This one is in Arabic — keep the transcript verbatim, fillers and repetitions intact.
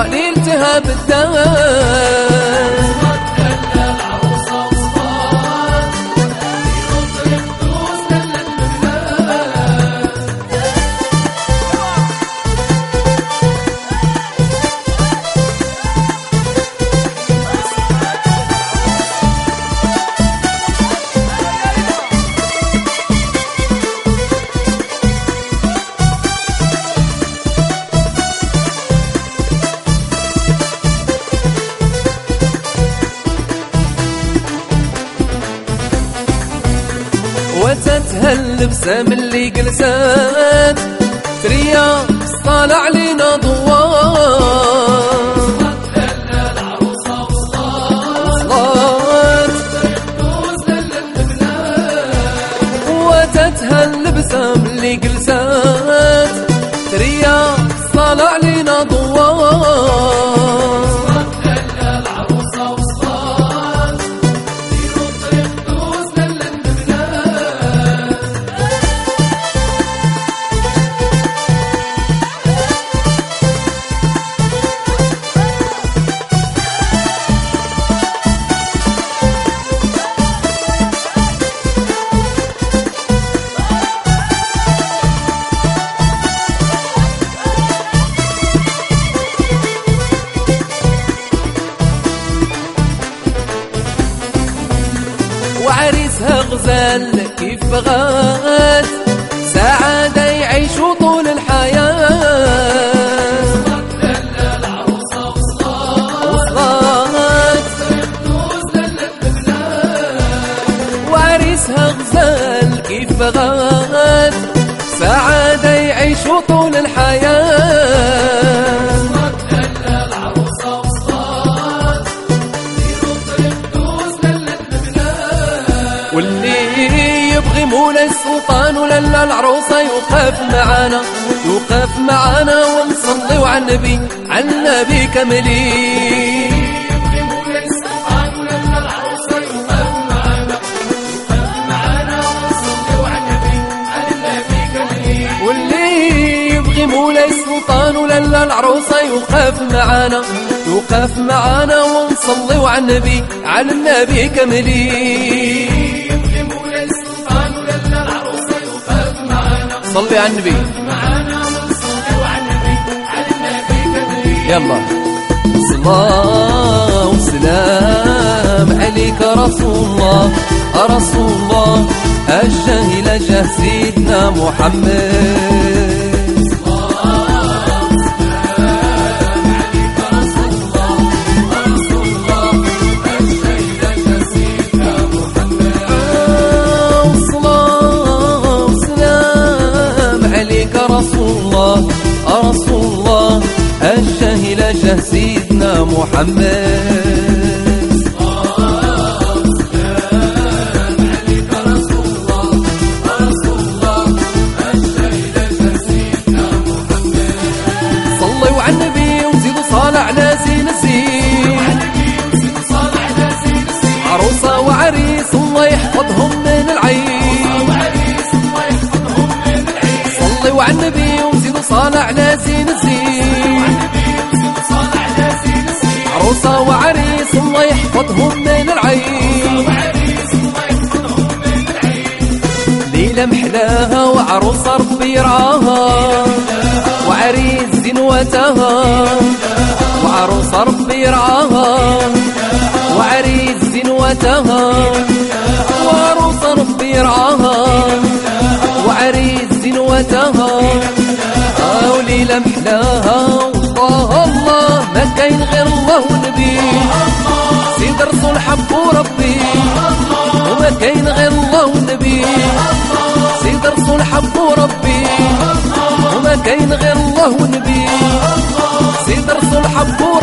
الدواء لالتهاب الدم. وتتهل بسام اللي جلسات تريا طالع لينا ضوات. العروسة وصلات وتتهل بسام اللي جلسات تريا طالع لينا ضوات. وعريسها غزال كيف بغات سعادة يعيشوا طول الحياة. العروسة وصلات وعريسها غزال كيف بغات سعادة يعيشوا طول الحياة. واللي يبغي مولاي السلطان وللا العروسة يوقف معانا يوقف معانا ونصلي على النبي على النبي كاملين. يبغي مولاي السلطان وللا العروسة يوقف معانا يوقف معانا ونصلي على النبي على النبي كاملين. واللي يبغي مولاي السلطان وللا العروسة يوقف معانا يوقف معانا ونصلي على النبي على النبي كاملين. صلي على النبي يلا. صلاة وسلام عليك رسول الله رسول الله الجاهل جه سيدنا محمد. رسول الله رسول الله الجاهل جه سيدنا محمد. عليك رسول الله رسول الله الجاهل جه سيدنا محمد. صلوا على النبي وزيدوا صالة على زين الزين. عروسة وعريس الله يحفظهم من العين. صلوا على النبي وزيدوا صالة على زين الزين. عروسة وعريس الله يحفظهم من العين. ليلة محلاها وعروسة ربي يرعاها وعريس زنوتها وعروسة ربي يرعاها وعريس زنوتها وعروسة ربي يرعاها وعريس زنوتها. وليلة محلاها والله الله ما كاين غير الله ونبي سيد رسول حبو ربي وما كاين غير الله ونبي سيد رسول حبو ربي وما كاين غير الله ونبي سيد رسول حبو